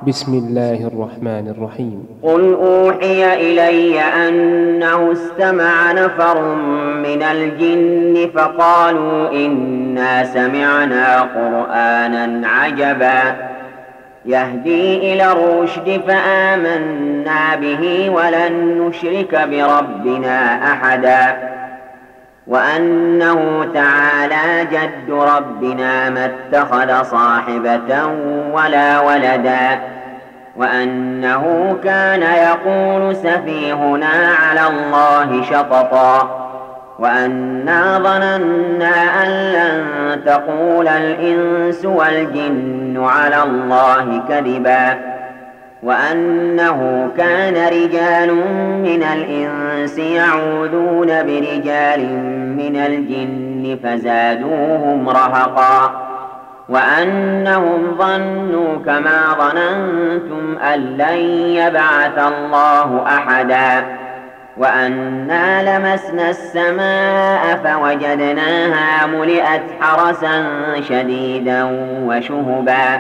بسم الله الرحمن الرحيم. قل أوحي إلي أنه استمع نفر من الجن فقالوا إنا سمعنا قرآنا عجبا يهدي إلى الرشد فآمنا به ولن نشرك بربنا أحدا وأنه تعالى جد ربنا ما اتخذ صاحبة ولا ولدا وأنه كان يقول سفيهنا على الله شططا وأنا ظننا أن لن تقول الإنس والجن على الله كذبا وأنه كان رجال من الإنس يعوذون برجال من الجن فزادوهم رهقا وأنهم ظنوا كما ظننتم أن لن يبعث الله أحدا وأنا لمسنا السماء فوجدناها ملئت حرسا شديدا وشهبا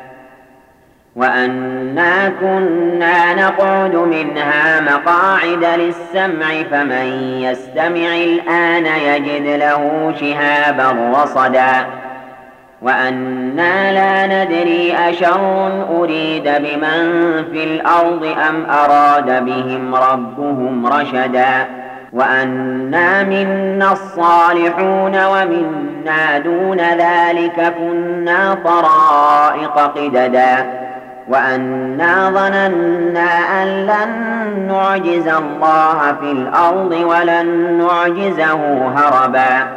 وأنا كنا نقعد منها مقاعد للسمع فمن يستمع الآن يجد له شهابا رصدا وأنا لا ندري أشر أريد بمن في الأرض أم أراد بهم ربهم رشدا وأنا منا الصالحون ومنا دون ذلك كنا طرائق قددا وأنا ظننا أن لن نعجز الله في الأرض ولن نعجزه هربا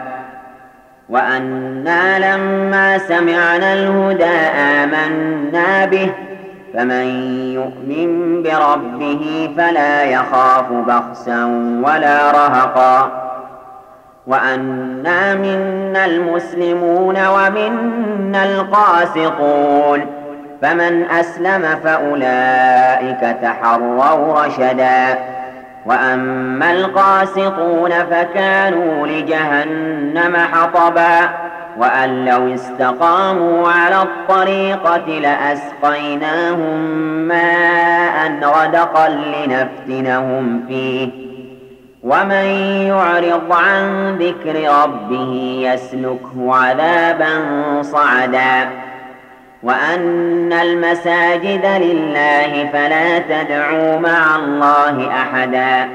وأنا لما سمعنا الهدى آمنا به فمن يؤمن بربه فلا يخاف بخسا ولا رهقا وأنا منا المسلمون ومنا القاسطون فمن أسلم فأولئك تحروا رشدا وأما القاسطون فكانوا لجهنم حطبا وأن لو استقاموا على الطريقة لأسقيناهم ماء غدقا لنفتنهم فيه ومن يعرض عن ذكر ربه يسلكه عذابا صعدا وأن المساجد لله فلا تدعوا مع الله أحدا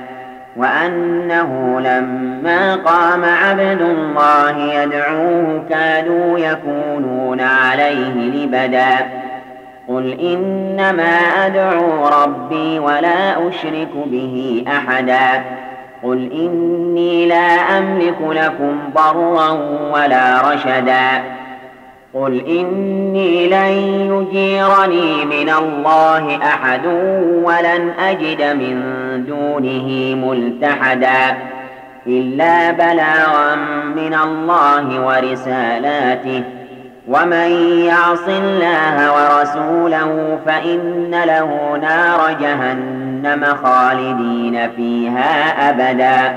وأنه لما قام عبد الله يدعوه كادوا يكونون عليه لبدا قل إنما أدعو ربي ولا أشرك به أحدا قل إني لا أملك لكم ضرا ولا رشدا قل إني لن يجيرني من الله أحد ولن أجد من دونه ملتحدا إلا بلاغا من الله ورسالاته ومن يعص الله ورسوله فإن له نار جهنم خالدين فيها أبدا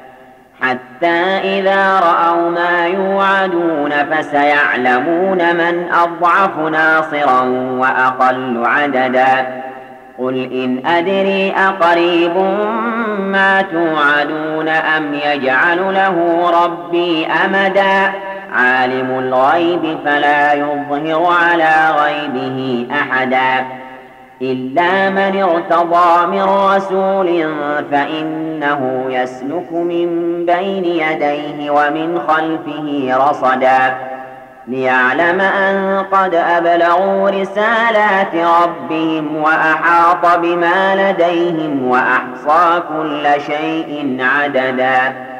حتى إذا رأوا ما يوعدون فسيعلمون من أضعف ناصرا وأقل عددا قل إن أدري أقريب ما توعدون أم يجعل له ربي أمدا عالم الغيب فلا يظهر على غيبه أحدا إلا من ارتضى من رسول فإنه يسلك من بين يديه ومن خلفه رصدا ليعلم أن قد أبلغوا رسالات ربهم وأحاط بما لديهم وأحصى كل شيء عددا